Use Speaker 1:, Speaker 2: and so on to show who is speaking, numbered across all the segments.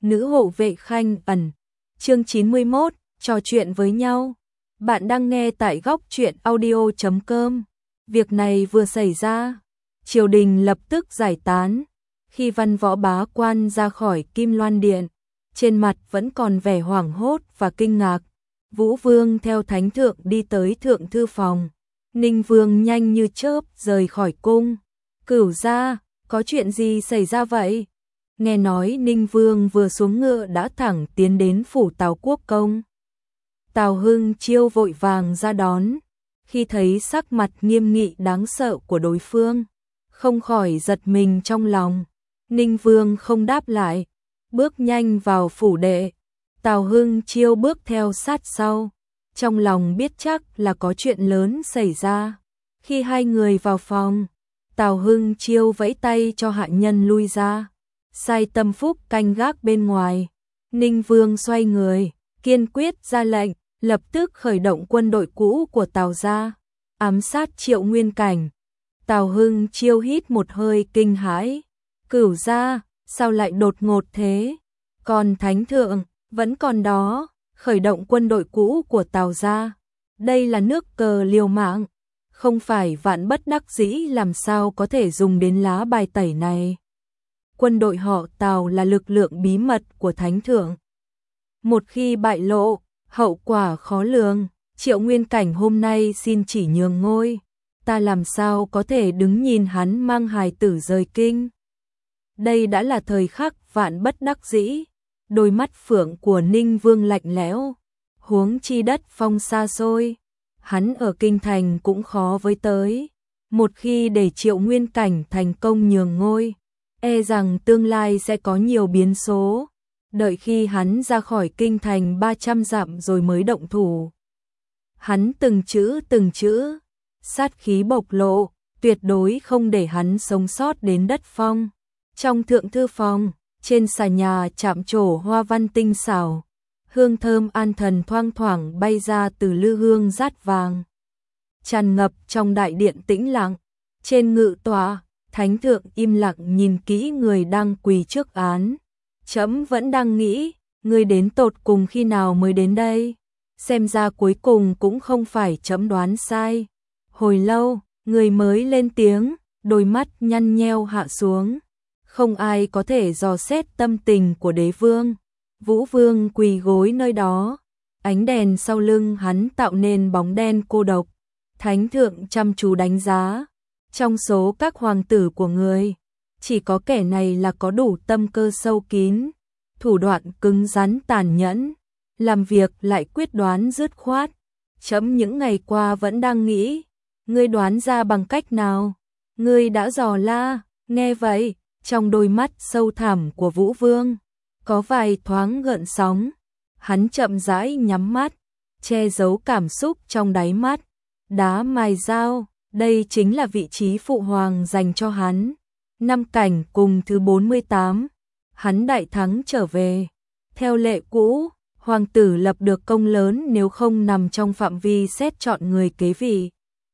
Speaker 1: Nữ hộ vệ Khanh Ẩn. Chương 91, trò chuyện với nhau. Bạn đang nghe tại góc truyện audio.com. Việc này vừa xảy ra, triều đình lập tức giải tán. Khi Văn Võ Bá Quan ra khỏi Kim Loan Điện, trên mặt vẫn còn vẻ hoảng hốt và kinh ngạc. Vũ Vương theo Thánh Thượng đi tới Thượng Thư Phòng. Ninh Vương nhanh như chớp rời khỏi cung. Cửu gia, có chuyện gì xảy ra vậy? Nghe nói Ninh Vương vừa xuống ngựa đã thẳng tiến đến phủ Tào Quốc Công. Tào Hưng Chiêu vội vàng ra đón. Khi thấy sắc mặt nghiêm nghị đáng sợ của đối phương, không khỏi giật mình trong lòng. Ninh Vương không đáp lại, bước nhanh vào phủ đệ. Tào Hưng Chiêu bước theo sát sau, trong lòng biết chắc là có chuyện lớn xảy ra. Khi hai người vào phòng, Tào Hưng Chiêu vẫy tay cho hạ nhân lui ra, sai Tâm Phúc canh gác bên ngoài. Ninh Vương xoay người, kiên quyết ra lệnh, lập tức khởi động quân đội cũ của Tào gia, ám sát Triệu Nguyên Cảnh. Tào Hưng Chiêu hít một hơi kinh hãi. Cửu gia, sao lại đột ngột thế? Còn Thánh Thượng vẫn còn đó, khởi động quân đội cũ của Tào gia. Đây là nước cờ liều mạng, không phải vạn bất đắc dĩ làm sao có thể dùng đến lá bài tẩy này. Quân đội họ Tào là lực lượng bí mật của Thánh Thượng. Một khi bại lộ, hậu quả khó lường. Triệu Nguyên Cảnh hôm nay xin chỉ nhường ngôi, ta làm sao có thể đứng nhìn hắn mang hài tử rời kinh. Đây đã là thời khắc vạn bất đắc dĩ. Đôi mắt phượng của Ninh Vương lạnh lẽo. Huống chi đất phong xa xôi, hắn ở kinh thành cũng khó với tới. Một khi để Triệu Nguyên Cảnh thành công nhường ngôi, e rằng tương lai sẽ có nhiều biến số. Đợi khi hắn ra khỏi kinh thành 300 dặm rồi mới động thủ. Hắn từng chữ, sát khí bộc lộ, tuyệt đối không để hắn sống sót đến đất phong. Trong Thượng Thư Phòng, trên xà nhà chạm trổ hoa văn tinh xảo, hương thơm an thần thoang thoảng bay ra từ lư hương dát vàng, tràn ngập trong đại điện tĩnh lặng. Trên ngự tọa, Thánh Thượng im lặng nhìn kỹ người đang quỳ trước án. Trẫm vẫn đang nghĩ, ngươi đến tột cùng khi nào mới đến đây? Xem ra cuối cùng cũng không phải trẫm đoán sai. Hồi lâu, người mới lên tiếng, đôi mắt nhăn nheo hạ xuống. Không ai có thể dò xét tâm tình của đế vương. Vũ Vương quỳ gối nơi đó, ánh đèn sau lưng hắn tạo nên bóng đen cô độc. Thánh Thượng chăm chú đánh giá, trong số các hoàng tử của người, chỉ có kẻ này là có đủ tâm cơ sâu kín, thủ đoạn cứng rắn tàn nhẫn, làm việc lại quyết đoán dứt khoát. Trẫm những ngày qua vẫn đang nghĩ, ngươi đoán ra bằng cách nào? Ngươi đã dò la. Nghe vậy, trong đôi mắt sâu thẳm của Vũ Vương có vài thoáng gợn sóng. Hắn chậm rãi nhắm mắt, che giấu cảm xúc trong đáy mắt. Đá mài dao, đây chính là vị trí phụ hoàng dành cho hắn. Năm cảnh cùng thứ 48, hắn đại thắng trở về. Theo lệ cũ, hoàng tử lập được công lớn nếu không nằm trong phạm vi xét chọn người kế vị,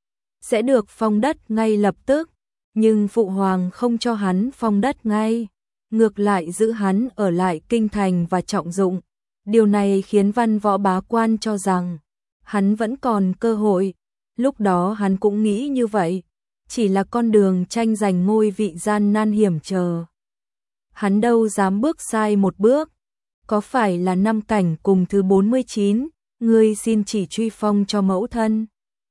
Speaker 1: sẽ được phong đất ngay lập tức. Nhưng phụ hoàng không cho hắn phong đất ngay, ngược lại giữ hắn ở lại kinh thành và trọng dụng. Điều này khiến Văn Võ Bá Quan cho rằng hắn vẫn còn cơ hội. Lúc đó hắn cũng nghĩ như vậy, chỉ là con đường tranh giành ngôi vị gian nan hiểm trở. Hắn đâu dám bước sai một bước. Có phải là năm cảnh cùng thứ 49, ngươi xin chỉ truy phong cho mẫu thân?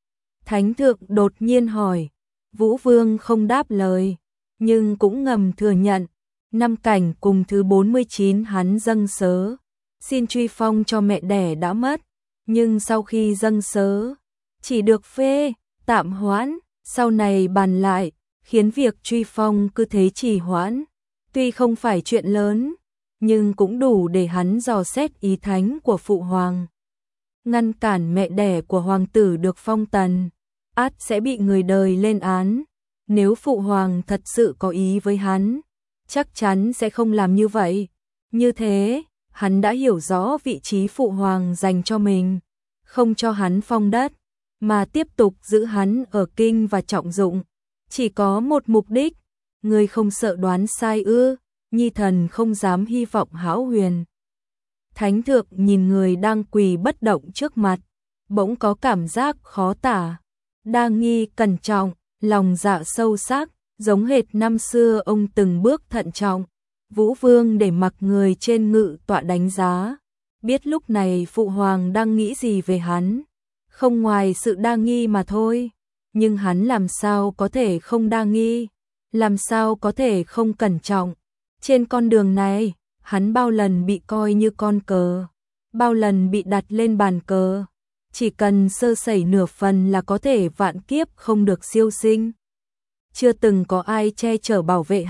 Speaker 1: Thánh Thượng đột nhiên hỏi. Vũ Vương không đáp lời, nhưng cũng ngầm thừa nhận. Năm cảnh cùng thứ 49 hắn dâng sớ, xin truy phong cho mẹ đẻ đã mất. Nhưng sau khi dâng sớ, chỉ được phê, tạm hoãn, sau này bàn lại, khiến việc truy phong cứ thế trì hoãn. Tuy không phải chuyện lớn, nhưng cũng đủ để hắn dò xét ý thánh của phụ hoàng. Ngăn cản mẹ đẻ của hoàng tử được phong tần, ắt sẽ bị người đời lên án. Nếu phụ hoàng thật sự có ý với hắn, chắc chắn sẽ không làm như vậy. Như thế, hắn đã hiểu rõ vị trí phụ hoàng dành cho mình, không cho hắn phong đất, mà tiếp tục giữ hắn ở kinh và trọng dụng. Chỉ có một mục đích, ngươi không sợ đoán sai ư? Nhi thần không dám hy vọng hão huyền. Thánh thượng nhìn người đang quỳ bất động trước mặt, bỗng có cảm giác khó tả. Đa nghi cẩn trọng, lòng dạ sâu sắc, giống hệt năm xưa ông từng bước thận trọng. Vũ Vương để mặc người trên ngự tọa đánh giá, biết lúc này phụ hoàng đang nghĩ gì về hắn, không ngoài sự đa nghi mà thôi. Nhưng hắn làm sao có thể không đa nghi, làm sao có thể không cẩn trọng. Trên con đường này, hắn bao lần bị coi như con cờ, bao lần bị đặt lên bàn cờ. Chỉ cần sơ sẩy nửa phần là có thể vạn kiếp không được siêu sinh. Chưa từng có ai che chở bảo vệ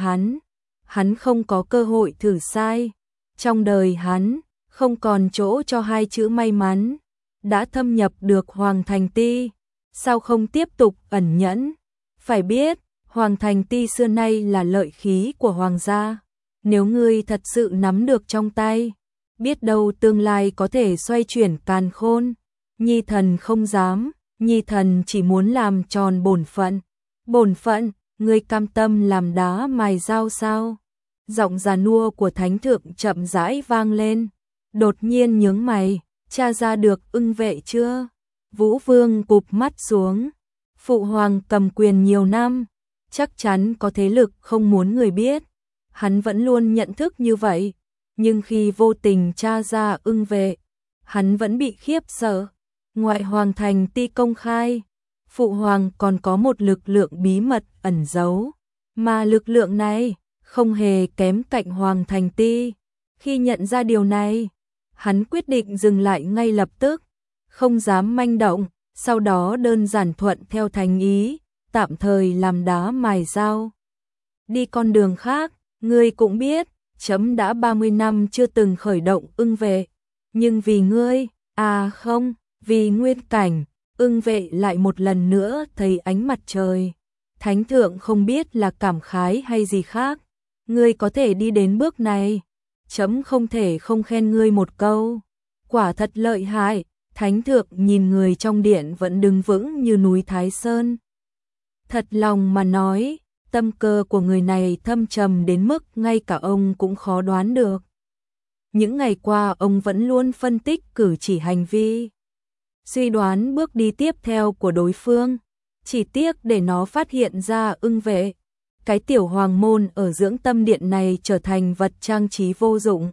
Speaker 1: hắn không có cơ hội thử sai. Trong đời hắn, không còn chỗ cho hai chữ may mắn. Đã thâm nhập được Hoàng Thành Ti, sao không tiếp tục ẩn nhẫn? Phải biết, Hoàng Thành Ti xưa nay là lợi khí của hoàng gia. Nếu ngươi thật sự nắm được trong tay, biết đâu tương lai có thể xoay chuyển càn khôn. Nhi thần không dám, Nhi thần chỉ muốn làm tròn bổn phận. Bổn phận, ngươi cam tâm làm đá mài dao sao? Giọng già nua của thánh thượng chậm rãi vang lên. Đột nhiên nhướng mày, tra ra được Ưng Vệ chưa? Vũ Vương cụp mắt xuống. Phụ hoàng cầm quyền nhiều năm, chắc chắn có thế lực không muốn người biết. Hắn vẫn luôn nhận thức như vậy, nhưng khi vô tình tra ra Ưng Vệ, hắn vẫn bị khiếp sợ. Ngoại Hoàng Thành Ti công khai, phụ hoàng còn có một lực lượng bí mật ẩn giấu, mà lực lượng này không hề kém cạnh Hoàng Thành Ti. Khi nhận ra điều này, hắn quyết định dừng lại ngay lập tức, không dám manh động, sau đó đơn giản thuận theo thành ý, tạm thời làm đá mài dao. Đi con đường khác, ngươi cũng biết, chấm đã 30 năm chưa từng khởi động Ưng Vệ, nhưng vì ngươi, à không, vì Nguyên Cảnh, Ưng Vệ lại một lần nữa thấy ánh mặt trời. Thánh thượng không biết là cảm khái hay gì khác, ngươi có thể đi đến bước này, chấm không thể không khen ngươi một câu. Quả thật lợi hại. Thánh thượng nhìn người trong điện vẫn đứng vững như núi Thái Sơn. Thật lòng mà nói, tâm cơ của người này thâm trầm đến mức ngay cả ông cũng khó đoán được. Những ngày qua ông vẫn luôn phân tích cử chỉ hành vi, suy đoán bước đi tiếp theo của đối phương. Chỉ tiếc để nó phát hiện ra Ưng Vệ, cái tiểu hoàng môn ở dưỡng tâm điện này trở thành vật trang trí vô dụng,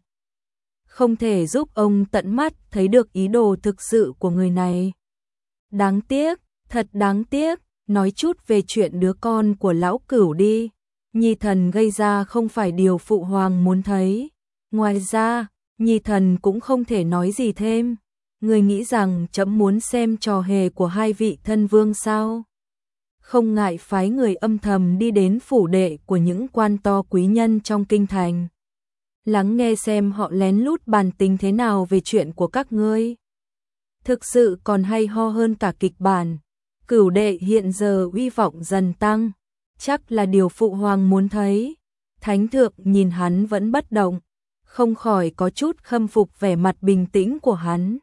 Speaker 1: không thể giúp ông tận mắt thấy được ý đồ thực sự của người này. Đáng tiếc, thật đáng tiếc. Nói chút về chuyện đứa con của lão Cửu đi. Nhi thần gây ra không phải điều phụ hoàng muốn thấy. Ngoài ra, Nhi thần cũng không thể nói gì thêm. Người nghĩ rằng chấm muốn xem trò hề của hai vị thân vương sao? Không ngại phái người âm thầm đi đến phủ đệ của những quan to quý nhân trong kinh thành, lắng nghe xem họ lén lút bàn tính thế nào về chuyện của các ngươi. Thực sự còn hay ho hơn cả kịch bản. Cửu đệ hiện giờ uy vọng dần tăng, chắc là điều phụ hoàng muốn thấy. Thánh thượng nhìn hắn vẫn bất động, không khỏi có chút khâm phục vẻ mặt bình tĩnh của hắn.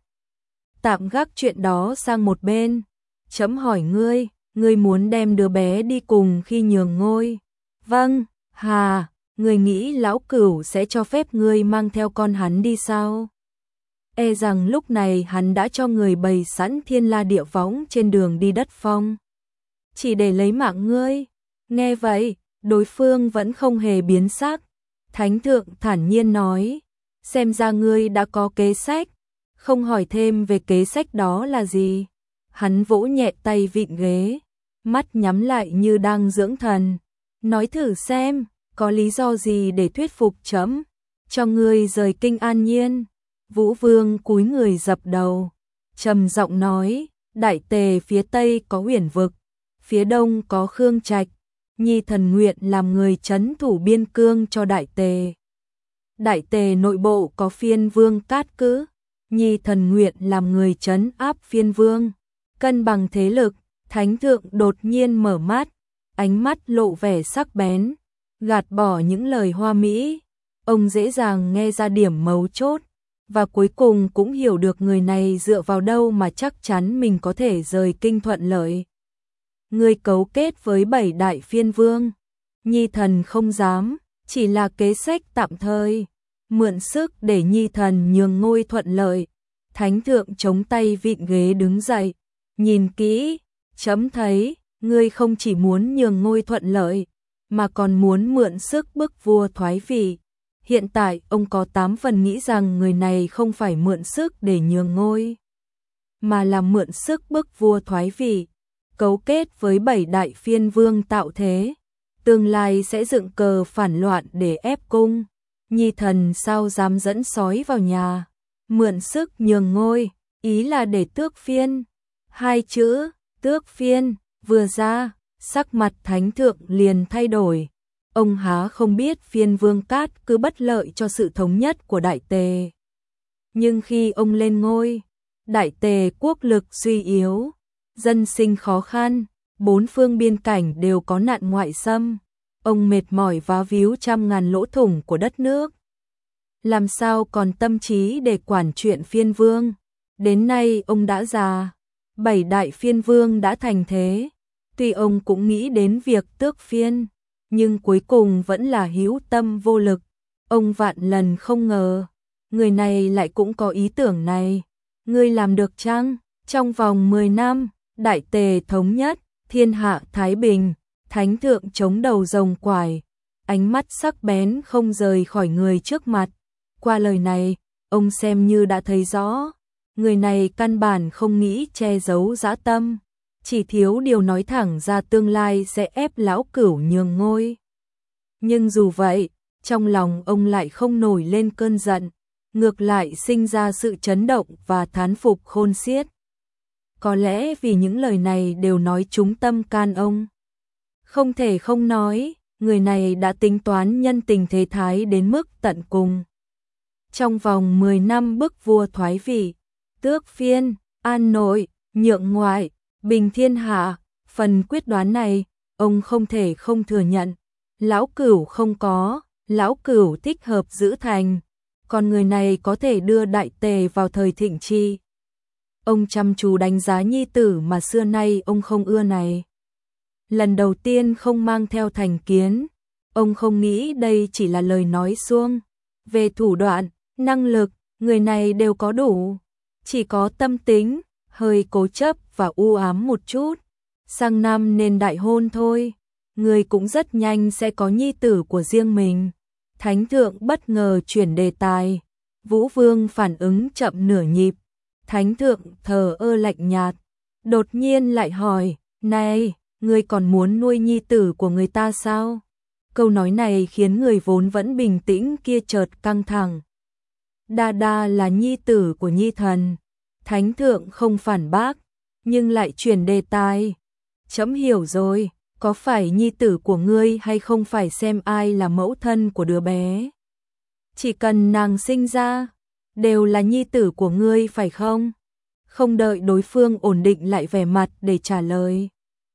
Speaker 1: Tạm gác chuyện đó sang một bên, chấm hỏi ngươi, ngươi muốn đem đứa bé đi cùng khi nhường ngôi? Vâng. Hà, ngươi nghĩ lão Cửu sẽ cho phép ngươi mang theo con hắn đi sao? E rằng lúc này hắn đã cho người bày sẵn thiên la địa võng trên đường đi đất phong, chỉ để lấy mạng ngươi. Nghe vậy, đối phương vẫn không hề biến sắc. Thánh thượng thản nhiên nói, xem ra ngươi đã có kế sách, không hỏi thêm về kế sách đó là gì. Hắn vỗ nhẹ tay vịn ghế, mắt nhắm lại như đang dưỡng thần. Nói thử xem, có lý do gì để thuyết phục chấm, cho ngươi rời kinh an nhiên. Vũ Vương cúi người dập đầu, trầm giọng nói, Đại Tề phía Tây có Huyền Vực, phía Đông có Khương Trạch, Nhi thần nguyện làm người trấn thủ biên cương cho Đại Tề. Đại Tề nội bộ có Phiên Vương Cát Cứ, Nhi thần nguyện làm người trấn áp Phiên Vương. Cân bằng thế lực, Thánh thượng đột nhiên mở mắt, ánh mắt lộ vẻ sắc bén, gạt bỏ những lời hoa mỹ. Ông dễ dàng nghe ra điểm mấu chốt, và cuối cùng cũng hiểu được người này dựa vào đâu mà chắc chắn mình có thể rời kinh thuận lợi. Người cấu kết với 7 đại phiên vương, Nhi thần không dám, chỉ là kế sách tạm thời, mượn sức để nhi thần nhường ngôi thuận lợi. Thánh thượng chống tay vịn ghế đứng dậy, nhìn kỹ, chấm thấy, ngươi không chỉ muốn nhường ngôi thuận lợi, mà còn muốn mượn sức bức vua thoái vị. Hiện tại ông có 8 phần nghĩ rằng người này không phải mượn sức để nhường ngôi, mà là mượn sức bức vua thoái vị, cấu kết với 7 đại phiên vương tạo thế, tương lai sẽ dựng cờ phản loạn để ép cung. Nhi thần sao dám dẫn sói vào nhà, mượn sức nhường ngôi, ý là để tước phiên. Hai chữ tước phiên vừa ra, sắc mặt thánh thượng liền thay đổi. Ông há không biết phiên vương Cát cứ bất lợi cho sự thống nhất của Đại Tề. Nhưng khi ông lên ngôi, Đại Tề quốc lực suy yếu, dân sinh khó khăn, 4 phương biên cảnh đều có nạn ngoại xâm. Ông mệt mỏi vá víu trăm ngàn lỗ thủng của đất nước. Làm sao còn tâm trí để quản chuyện phiên vương. Đến nay ông đã già, 7 đại phiên vương đã thành thế. Tuy ông cũng nghĩ đến việc tước phiên, nhưng cuối cùng vẫn là hữu tâm vô lực. Ông vạn lần không ngờ, người này lại cũng có ý tưởng này. Ngươi làm được chăng? Trong vòng 10 năm, Đại Tề thống nhất, thiên hạ thái bình. Thánh thượng chống đầu rồng quải, ánh mắt sắc bén không rời khỏi người trước mặt. Qua lời này, ông xem như đã thấy rõ, người này căn bản không nghĩ che giấu dã tâm, chỉ thiếu điều nói thẳng ra tương lai sẽ ép lão cửu nhường ngôi. Nhưng dù vậy, trong lòng ông lại không nổi lên cơn giận, ngược lại sinh ra sự chấn động và thán phục khôn xiết. Có lẽ vì những lời này đều nói trúng tâm can ông. Không thể không nói, người này đã tính toán nhân tình thế thái đến mức tận cùng. Trong vòng 10 năm bức vua thoái vị, tước phiên, an nội, nhượng ngoại, bình thiên hạ, phần quyết đoán này, ông không thể không thừa nhận. Lão Cửu không có, lão Cửu thích hợp giữ thành, còn người này có thể đưa Đại Tề vào thời thịnh chi. Ông chăm chú đánh giá nhi tử mà xưa nay ông không ưa này. Lần đầu tiên không mang theo thành kiến, ông không nghĩ đây chỉ là lời nói suông. Về thủ đoạn, năng lực, người này đều có đủ, chỉ có tâm tính, hơi cố chấp và u ám một chút. Sang năm nên đại hôn thôi, người cũng rất nhanh sẽ có nhi tử của riêng mình. Thánh thượng bất ngờ chuyển đề tài, Vũ Vương phản ứng chậm nửa nhịp. Thánh thượng thờ ơ lạnh nhạt, đột nhiên lại hỏi, này, ngươi còn muốn nuôi nhi tử của người ta sao? Câu nói này khiến người vốn vẫn bình tĩnh kia chợt căng thẳng. Đa đa là nhi tử của nhi thần. Thánh thượng không phản bác, nhưng lại chuyển đề tài. Chấm hiểu rồi, có phải nhi tử của ngươi hay không phải xem ai là mẫu thân của đứa bé? Chỉ cần nàng sinh ra, đều là nhi tử của ngươi phải không? Không đợi đối phương ổn định lại vẻ mặt để trả lời.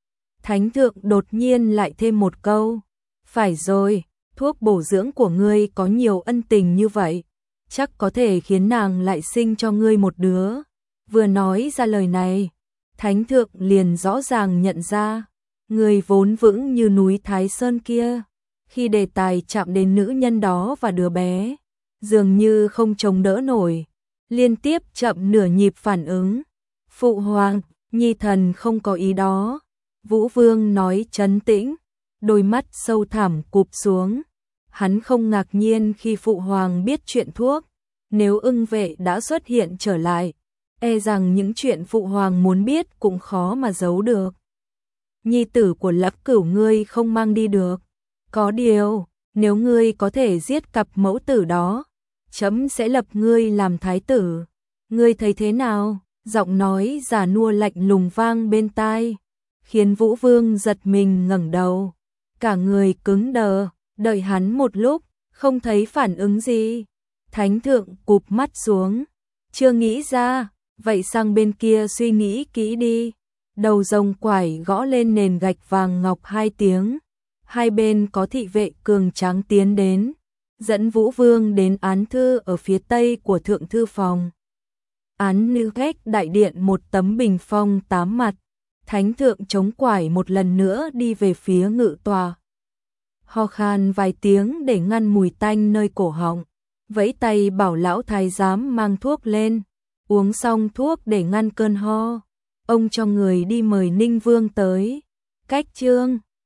Speaker 1: Thánh thượng đột nhiên lại thêm một câu. Phải rồi, thuốc bổ dưỡng của ngươi có nhiều ân tình như vậy, chắc có thể khiến nàng lại sinh cho ngươi một đứa. Vừa nói ra lời này, Thánh thượng liền rõ ràng nhận ra, người vốn vững như núi Thái Sơn kia, khi đề tài chạm đến nữ nhân đó và đứa bé, dường như không chống đỡ nổi, liên tiếp chậm nửa nhịp phản ứng. Phụ hoàng, nhi thần không có ý đó. Vũ Vương nói trấn tĩnh, đôi mắt sâu thẳm cụp xuống. Hắn không ngạc nhiên khi phụ hoàng biết chuyện thuốc, nếu ưng vệ đã xuất hiện trở lại, e rằng những chuyện phụ hoàng muốn biết cũng khó mà giấu được. Nhi tử của Lạp Cửu ngươi không mang đi được. Có điều, nếu ngươi có thể giết cặp mẫu tử đó, chấm sẽ lập ngươi làm thái tử. Ngươi thấy thế nào? Giọng nói già nua lạnh lùng vang bên tai, khiến Vũ Vương giật mình ngẩng đầu. Cả người cứng đờ, đợi hắn một lúc, không thấy phản ứng gì. Thánh thượng cụp mắt xuống, chưa nghĩ ra, vậy sang bên kia suy nghĩ kỹ đi. Đầu rồng quải gõ lên nền gạch vàng ngọc 2 tiếng. Hai bên có thị vệ cường tráng tiến đến, dẫn Vũ Vương đến án thư ở phía tây của thượng thư phòng. Án nữ cách đại điện một tấm bình phong 8 mặt. Thánh thượng chống quải một lần nữa đi về phía ngự tòa. ho khan vài tiếng để ngăn mùi tanh nơi cổ họng, vẫy tay bảo lão thái giám mang thuốc lên, uống xong thuốc để ngăn cơn ho, ông cho người đi mời Ninh Vương tới. Cách chương